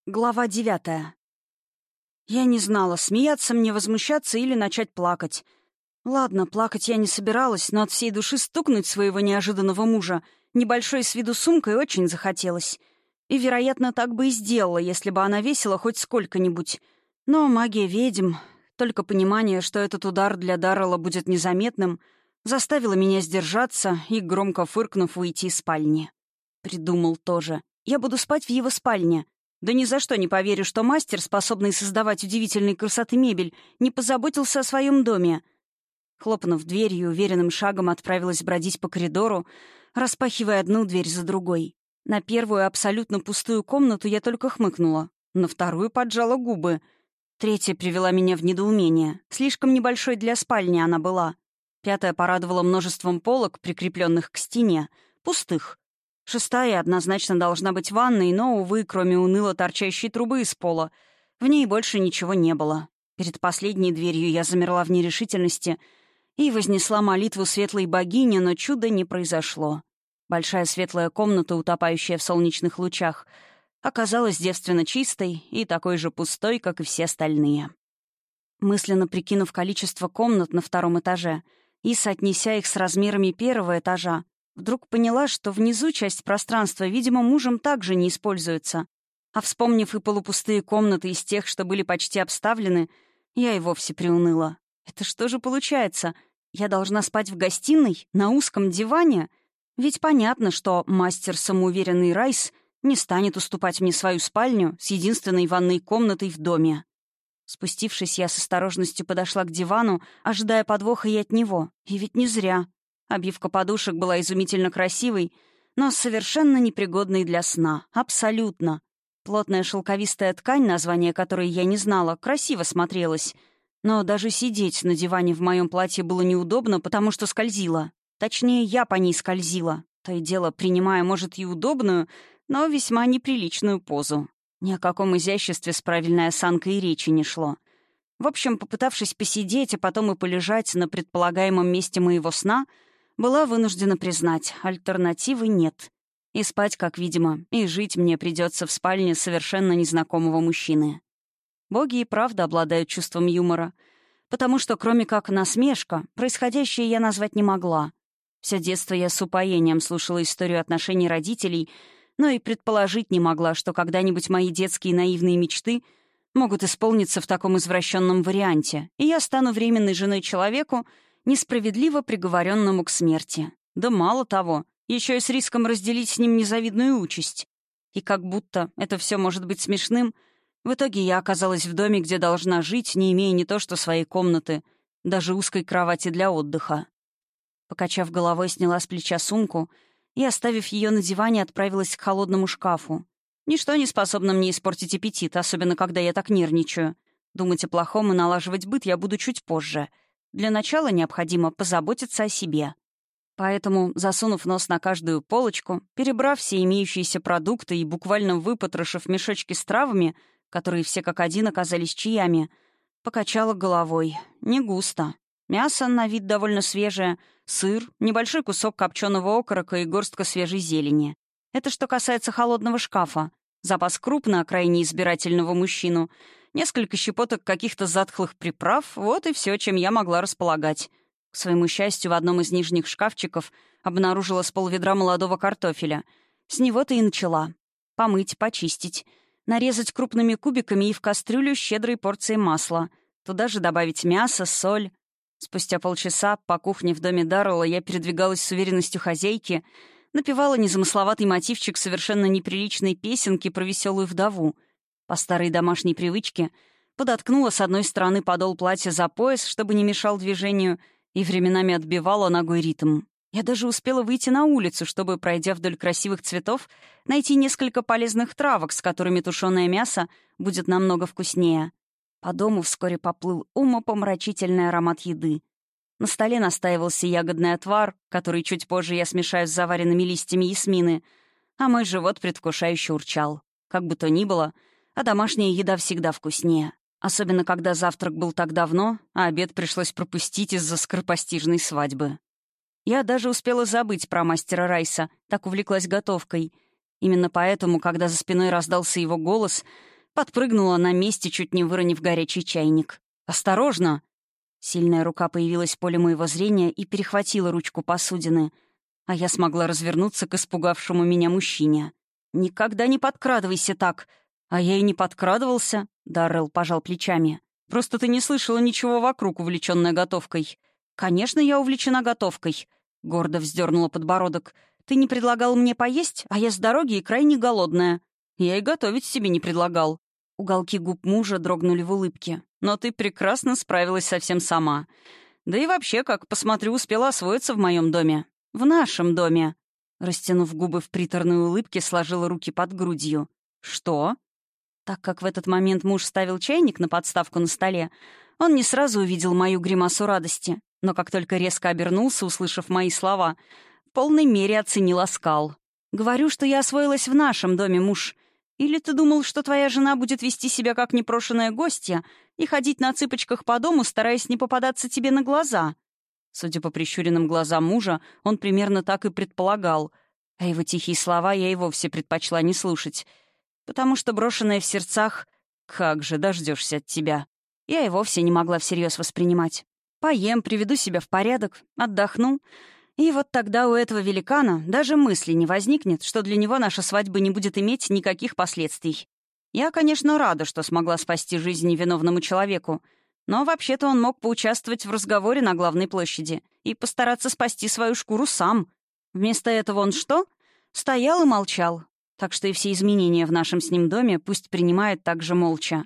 Глава 9. Я не знала, смеяться мне, возмущаться или начать плакать. Ладно, плакать я не собиралась, но от всей души стукнуть своего неожиданного мужа небольшой с виду сумкой очень захотелось. И, вероятно, так бы и сделала, если бы она весила хоть сколько-нибудь. Но магия ведьм, только понимание, что этот удар для Даррелла будет незаметным, заставило меня сдержаться и, громко фыркнув, уйти из спальни. Придумал тоже. Я буду спать в его спальне. Да ни за что не поверю, что мастер, способный создавать удивительной красоты мебель, не позаботился о своем доме. Хлопнув дверью, уверенным шагом отправилась бродить по коридору, распахивая одну дверь за другой. На первую абсолютно пустую комнату я только хмыкнула, на вторую поджала губы. Третья привела меня в недоумение. Слишком небольшой для спальни она была. Пятая порадовала множеством полок, прикрепленных к стене, пустых. Шестая однозначно должна быть ванной, но, увы, кроме уныло торчащей трубы из пола, в ней больше ничего не было. Перед последней дверью я замерла в нерешительности и вознесла молитву светлой богине, но чуда не произошло. Большая светлая комната, утопающая в солнечных лучах, оказалась девственно чистой и такой же пустой, как и все остальные. Мысленно прикинув количество комнат на втором этаже и соотнеся их с размерами первого этажа, вдруг поняла, что внизу часть пространства, видимо, мужем также не используется. А вспомнив и полупустые комнаты из тех, что были почти обставлены, я и вовсе приуныла. Это что же получается? Я должна спать в гостиной, на узком диване? Ведь понятно, что мастер самоуверенный Райс не станет уступать мне свою спальню с единственной ванной комнатой в доме. Спустившись, я с осторожностью подошла к дивану, ожидая подвоха и от него. И ведь не зря. Обивка подушек была изумительно красивой, но совершенно непригодной для сна. Абсолютно. Плотная шелковистая ткань, название которой я не знала, красиво смотрелась. Но даже сидеть на диване в моем платье было неудобно, потому что скользила. Точнее, я по ней скользила. То и дело, принимая, может, и удобную, но весьма неприличную позу. Ни о каком изяществе с правильной осанкой и речи не шло. В общем, попытавшись посидеть, а потом и полежать на предполагаемом месте моего сна, была вынуждена признать, альтернативы нет. И спать, как видимо, и жить мне придется в спальне совершенно незнакомого мужчины. Боги и правда обладают чувством юмора, потому что, кроме как насмешка, происходящее я назвать не могла. Все детство я с упоением слушала историю отношений родителей, но и предположить не могла, что когда-нибудь мои детские наивные мечты могут исполниться в таком извращенном варианте, и я стану временной женой человеку, несправедливо приговоренному к смерти. Да мало того, еще и с риском разделить с ним незавидную участь. И как будто это все может быть смешным, в итоге я оказалась в доме, где должна жить, не имея не то что своей комнаты, даже узкой кровати для отдыха. Покачав головой, сняла с плеча сумку и, оставив ее на диване, отправилась к холодному шкафу. Ничто не способно мне испортить аппетит, особенно когда я так нервничаю. Думать о плохом и налаживать быт я буду чуть позже. Для начала необходимо позаботиться о себе. Поэтому, засунув нос на каждую полочку, перебрав все имеющиеся продукты и буквально выпотрошив мешочки с травами, которые все как один оказались чаями, покачала головой. Не густо. Мясо на вид довольно свежее, сыр, небольшой кусок копченого окорока и горстка свежей зелени. Это что касается холодного шкафа. Запас круп на крайне избирательного мужчину, несколько щепоток каких-то затхлых приправ — вот и все, чем я могла располагать. К своему счастью, в одном из нижних шкафчиков обнаружила с полведра молодого картофеля. С него-то и начала. Помыть, почистить, нарезать крупными кубиками и в кастрюлю щедрой порцией масла. Туда же добавить мясо, соль. Спустя полчаса по кухне в доме Даррелла я передвигалась с уверенностью хозяйки, напевала незамысловатый мотивчик совершенно неприличной песенки про веселую вдову. По старой домашней привычке подоткнула с одной стороны подол платья за пояс, чтобы не мешал движению, и временами отбивала ногой ритм. Я даже успела выйти на улицу, чтобы, пройдя вдоль красивых цветов, найти несколько полезных травок, с которыми тушеное мясо будет намного вкуснее. По дому вскоре поплыл умопомрачительный аромат еды. На столе настаивался ягодный отвар, который чуть позже я смешаю с заваренными листьями ясмины, а мой живот предвкушающе урчал. Как бы то ни было, а домашняя еда всегда вкуснее. Особенно, когда завтрак был так давно, а обед пришлось пропустить из-за скоропостижной свадьбы. Я даже успела забыть про мастера Райса, так увлеклась готовкой. Именно поэтому, когда за спиной раздался его голос, Подпрыгнула на месте, чуть не выронив горячий чайник. «Осторожно!» Сильная рука появилась в поле моего зрения и перехватила ручку посудины, а я смогла развернуться к испугавшему меня мужчине. «Никогда не подкрадывайся так!» «А я и не подкрадывался», — Даррелл пожал плечами. «Просто ты не слышала ничего вокруг, увлечённая готовкой». «Конечно, я увлечена готовкой», — гордо вздернула подбородок. «Ты не предлагал мне поесть, а я с дороги и крайне голодная». «Я и готовить себе не предлагал». Уголки губ мужа дрогнули в улыбке. «Но ты прекрасно справилась совсем сама. Да и вообще, как посмотрю, успела освоиться в моем доме. В нашем доме». Растянув губы в приторной улыбке, сложила руки под грудью. «Что?» Так как в этот момент муж ставил чайник на подставку на столе, он не сразу увидел мою гримасу радости, но как только резко обернулся, услышав мои слова, в полной мере оценил оскал. «Говорю, что я освоилась в нашем доме, муж. Или ты думал, что твоя жена будет вести себя как непрошенная гостья и ходить на цыпочках по дому, стараясь не попадаться тебе на глаза?» Судя по прищуренным глазам мужа, он примерно так и предполагал, а его тихие слова я и вовсе предпочла не слушать, потому что, брошенная в сердцах «как же дождешься от тебя», я и вовсе не могла всерьез воспринимать. Поем, приведу себя в порядок, отдохну, и вот тогда у этого великана даже мысли не возникнет, что для него наша свадьба не будет иметь никаких последствий. Я, конечно, рада, что смогла спасти жизнь невиновному человеку, но вообще-то он мог поучаствовать в разговоре на главной площади и постараться спасти свою шкуру сам. Вместо этого он что? Стоял и молчал. Так что и все изменения в нашем с ним доме пусть принимает так же молча.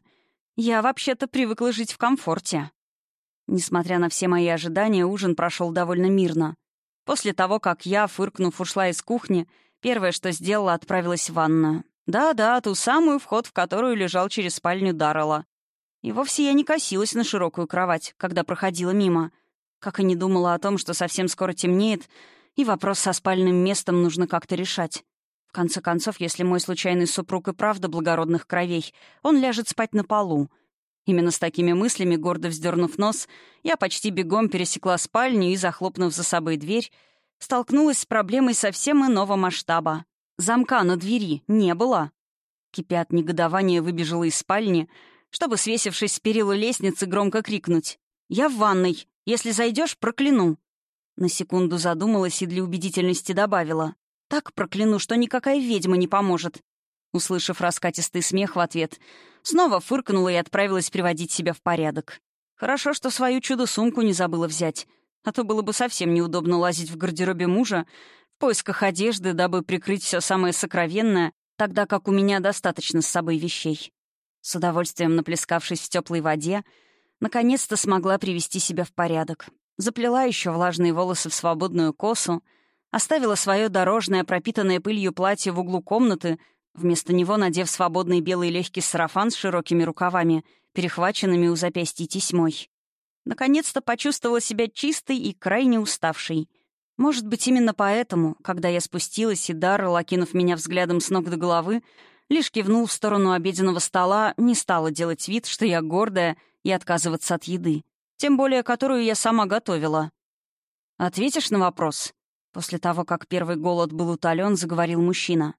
Я вообще-то привыкла жить в комфорте. Несмотря на все мои ожидания, ужин прошел довольно мирно. После того, как я, фыркнув, ушла из кухни, первое, что сделала, отправилась в ванную. Да-да, ту самую, вход в которую лежал через спальню Даррелла. И вовсе я не косилась на широкую кровать, когда проходила мимо. Как и не думала о том, что совсем скоро темнеет, и вопрос со спальным местом нужно как-то решать. В конце концов, если мой случайный супруг и правда благородных кровей, он ляжет спать на полу. Именно с такими мыслями, гордо вздернув нос, я почти бегом пересекла спальню и, захлопнув за собой дверь, столкнулась с проблемой совсем иного масштаба. Замка на двери не было. Кипя от негодования, выбежала из спальни, чтобы, свесившись с перила лестницы, громко крикнуть: «Я в ванной! Если зайдешь, прокляну!» На секунду задумалась и для убедительности добавила: «Так прокляну, что никакая ведьма не поможет». Услышав раскатистый смех в ответ, снова фыркнула и отправилась приводить себя в порядок. Хорошо, что свою чудо-сумку не забыла взять, а то было бы совсем неудобно лазить в гардеробе мужа в поисках одежды, дабы прикрыть все самое сокровенное, тогда как у меня достаточно с собой вещей. С удовольствием наплескавшись в теплой воде, наконец-то смогла привести себя в порядок. Заплела еще влажные волосы в свободную косу, оставила свое дорожное, пропитанное пылью платье в углу комнаты, вместо него надев свободный белый легкий сарафан с широкими рукавами, перехваченными у запястья тесьмой. Наконец-то почувствовала себя чистой и крайне уставшей. Может быть, именно поэтому, когда я спустилась, и Даррелл, окинув меня взглядом с ног до головы, лишь кивнул в сторону обеденного стола, не стала делать вид, что я гордая, и отказываться от еды, тем более которую я сама готовила. «Ответишь на вопрос?» После того, как первый голод был утолен, заговорил мужчина.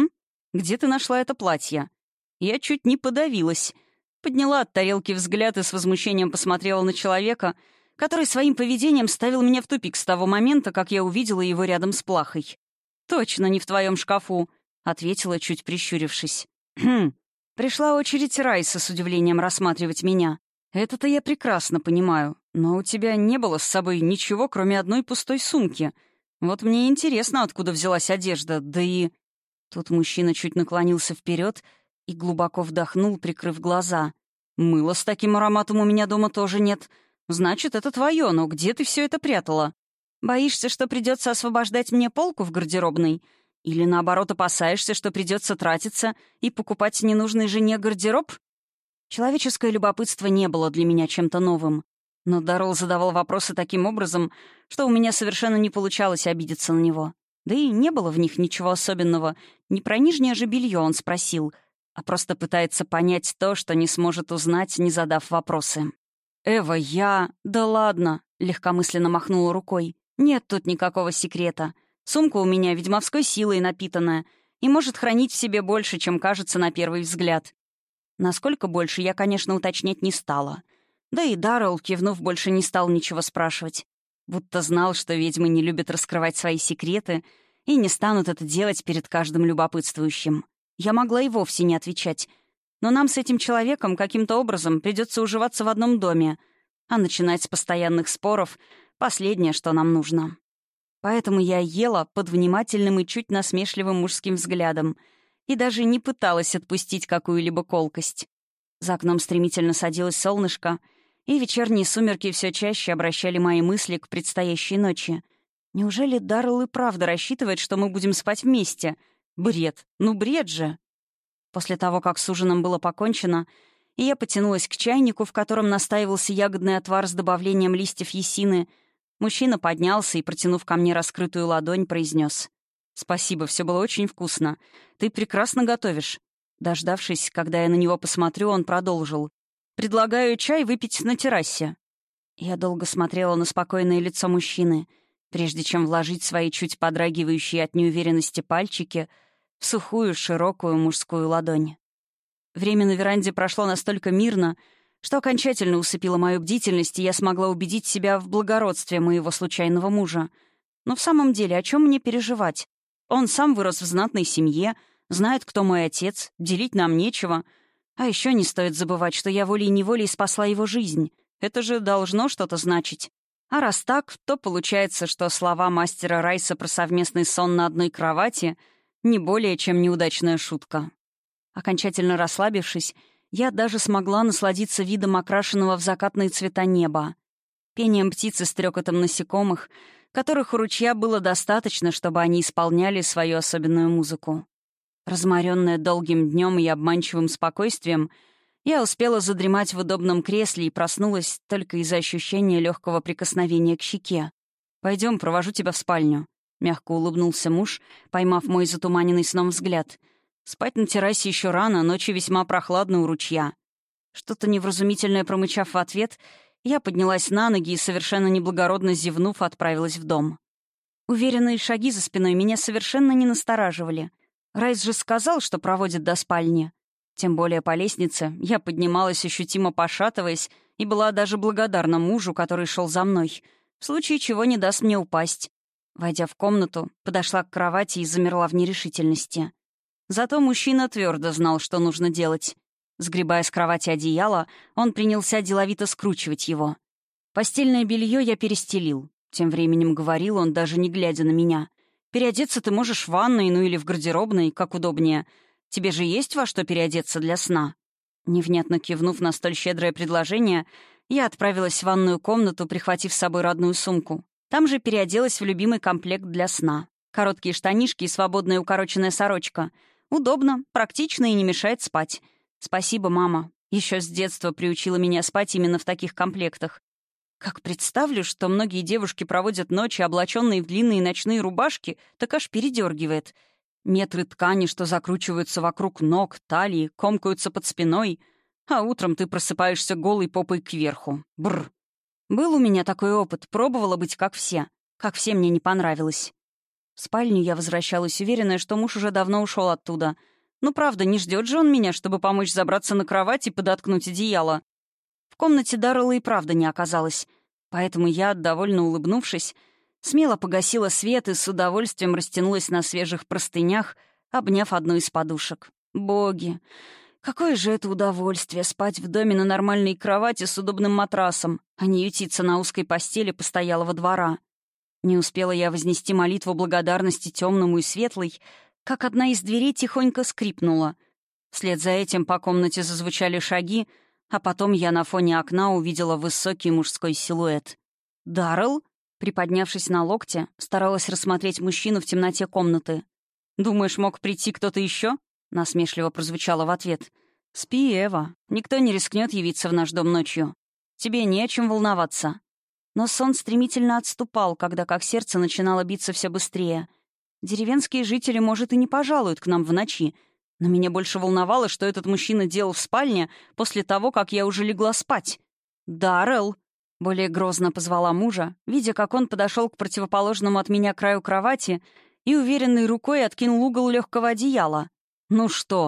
Где ты нашла это платье?» Я чуть не подавилась. Подняла от тарелки взгляд и с возмущением посмотрела на человека, который своим поведением ставил меня в тупик с того момента, как я увидела его рядом с плахой. «Точно не в твоем шкафу», — ответила, чуть прищурившись. Пришла очередь Райса с удивлением рассматривать меня. «Это-то я прекрасно понимаю, но у тебя не было с собой ничего, кроме одной пустой сумки. Вот мне интересно, откуда взялась одежда, да и...» Тут мужчина чуть наклонился вперед и глубоко вдохнул, прикрыв глаза. «Мыла с таким ароматом у меня дома тоже нет. Значит, это твое, но где ты все это прятала? Боишься, что придется освобождать мне полку в гардеробной? Или, наоборот, опасаешься, что придется тратиться и покупать ненужной жене гардероб?» Человеческое любопытство не было для меня чем-то новым. Но Даррелл задавал вопросы таким образом, что у меня совершенно не получалось обидеться на него. Да и не было в них ничего особенного. Не про нижнее же белье он спросил, а просто пытается понять то, что не сможет узнать, не задав вопросы. «Эва, я...» «Да ладно», — легкомысленно махнула рукой. «Нет тут никакого секрета. Сумка у меня ведьмовской силой напитанная и может хранить в себе больше, чем кажется на первый взгляд». Насколько больше, я, конечно, уточнять не стала. Да и Даррелл, кивнув, больше не стал ничего спрашивать. Будто знал, что ведьмы не любят раскрывать свои секреты и не станут это делать перед каждым любопытствующим. Я могла и вовсе не отвечать. Но нам с этим человеком каким-то образом придется уживаться в одном доме, а начинать с постоянных споров — последнее, что нам нужно. Поэтому я ела под внимательным и чуть насмешливым мужским взглядом и даже не пыталась отпустить какую-либо колкость. За окном стремительно садилось солнышко, и вечерние сумерки все чаще обращали мои мысли к предстоящей ночи. Неужели Даррелл и правда рассчитывает, что мы будем спать вместе? Бред. Ну, бред же. После того, как с ужином было покончено, и я потянулась к чайнику, в котором настаивался ягодный отвар с добавлением листьев ясины, мужчина поднялся и, протянув ко мне раскрытую ладонь, произнес: «Спасибо, все было очень вкусно. Ты прекрасно готовишь». Дождавшись, когда я на него посмотрю, он продолжил: «Предлагаю чай выпить на террасе». Я долго смотрела на спокойное лицо мужчины, прежде чем вложить свои чуть подрагивающие от неуверенности пальчики в сухую, широкую мужскую ладонь. Время на веранде прошло настолько мирно, что окончательно усыпило мою бдительность, и я смогла убедить себя в благородстве моего случайного мужа. Но в самом деле, о чем мне переживать? Он сам вырос в знатной семье, знает, кто мой отец, делить нам нечего. А еще не стоит забывать, что я волей-неволей спасла его жизнь. Это же должно что-то значить. А раз так, то получается, что слова мастера Райса про совместный сон на одной кровати — не более чем неудачная шутка. Окончательно расслабившись, я даже смогла насладиться видом окрашенного в закатные цвета неба, пением птиц и стрекотом насекомых, которых у ручья было достаточно, чтобы они исполняли свою особенную музыку. Разморенная долгим днем и обманчивым спокойствием, я успела задремать в удобном кресле и проснулась только из-за ощущения легкого прикосновения к щеке. «Пойдем, провожу тебя в спальню», — мягко улыбнулся муж, поймав мой затуманенный сном взгляд. «Спать на террасе еще рано, ночью весьма прохладно у ручья». Что-то невразумительное промычав в ответ, я поднялась на ноги и, совершенно неблагородно зевнув, отправилась в дом. Уверенные шаги за спиной меня совершенно не настораживали. Райс же сказал, что проводит до спальни. Тем более по лестнице я поднималась, ощутимо пошатываясь, и была даже благодарна мужу, который шел за мной, в случае чего не даст мне упасть. Войдя в комнату, подошла к кровати и замерла в нерешительности. Зато мужчина твердо знал, что нужно делать. Сгребая с кровати одеяло, он принялся деловито скручивать его. Постельное белье я перестелил. Тем временем говорил он, даже не глядя на меня. «Переодеться ты можешь в ванной, ну или в гардеробной, как удобнее. Тебе же есть во что переодеться для сна?» Невнятно кивнув на столь щедрое предложение, я отправилась в ванную комнату, прихватив с собой родную сумку. Там же переоделась в любимый комплект для сна. Короткие штанишки и свободная укороченная сорочка. Удобно, практично и не мешает спать. Спасибо, мама. Еще с детства приучила меня спать именно в таких комплектах. Как представлю, что многие девушки проводят ночи, облаченные в длинные ночные рубашки, так аж передергивает. Метры ткани, что закручиваются вокруг ног, талии, комкаются под спиной, а утром ты просыпаешься голой попой кверху. Бррр. Был у меня такой опыт, пробовала быть как все. Как все мне не понравилось. В спальню я возвращалась, уверенная, что муж уже давно ушел оттуда. Ну, правда, не ждет же он меня, чтобы помочь забраться на кровать и подоткнуть одеяло. В комнате Даррелла и правда не оказалось. Поэтому я, довольно улыбнувшись, смело погасила свет и с удовольствием растянулась на свежих простынях, обняв одну из подушек. Боги! Какое же это удовольствие — спать в доме на нормальной кровати с удобным матрасом, а не ютиться на узкой постели постоялого двора. Не успела я вознести молитву благодарности темному и светлой, как одна из дверей тихонько скрипнула. Вслед за этим по комнате зазвучали шаги, а потом я на фоне окна увидела высокий мужской силуэт. «Даррелл?» Приподнявшись на локте, старалась рассмотреть мужчину в темноте комнаты. «Думаешь, мог прийти кто-то еще?» — насмешливо прозвучало в ответ. «Спи, Эва. Никто не рискнет явиться в наш дом ночью. Тебе не о чем волноваться». Но сон стремительно отступал, когда как сердце начинало биться все быстрее. Деревенские жители, может, и не пожалуют к нам в ночи, но меня больше волновало, что этот мужчина делал в спальне после того, как я уже легла спать. «Даррелл!» — более грозно позвала мужа, видя, как он подошел к противоположному от меня краю кровати и уверенной рукой откинул угол легкого одеяла. «Ну что?»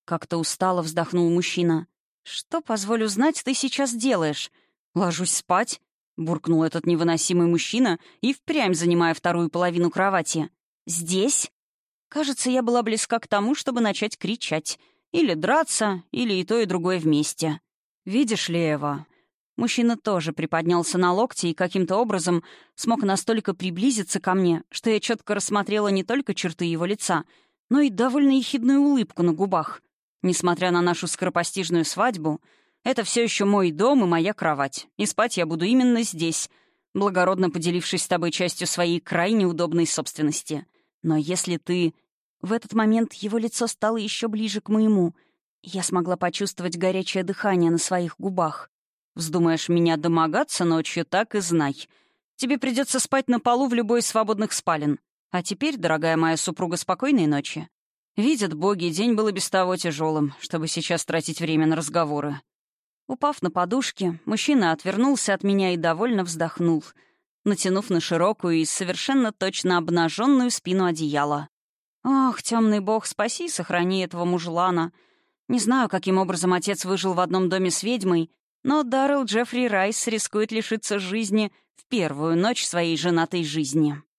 Как-то устало вздохнул мужчина. «Что, позволю знать, ты сейчас делаешь?» «Ложусь спать», — буркнул этот невыносимый мужчина и впрямь занимая вторую половину кровати. «Здесь?» Кажется, я была близка к тому, чтобы начать кричать. Или драться, или и то, и другое вместе. «Видишь ли, Эва?» Мужчина тоже приподнялся на локте и каким-то образом смог настолько приблизиться ко мне, что я четко рассмотрела не только черты его лица, но и довольно ехидную улыбку на губах. Несмотря на нашу скоропостижную свадьбу, это все еще мой дом и моя кровать, и спать я буду именно здесь, благородно поделившись с тобой частью своей крайне удобной собственности. Но если ты...» В этот момент его лицо стало еще ближе к моему. Я смогла почувствовать горячее дыхание на своих губах. «Вздумаешь меня домогаться ночью, так и знай. Тебе придется спать на полу в любой из свободных спален. А теперь, дорогая моя супруга, спокойной ночи. Видят боги, день был и без того тяжелым, чтобы сейчас тратить время на разговоры». Упав на подушки, мужчина отвернулся от меня и довольно вздохнул, натянув на широкую и совершенно точно обнаженную спину одеяла. «Ох, темный бог, спаси и сохрани этого мужлана. Не знаю, каким образом отец выжил в одном доме с ведьмой, но Даррелл Джеффри Райс рискует лишиться жизни в первую ночь своей женатой жизни».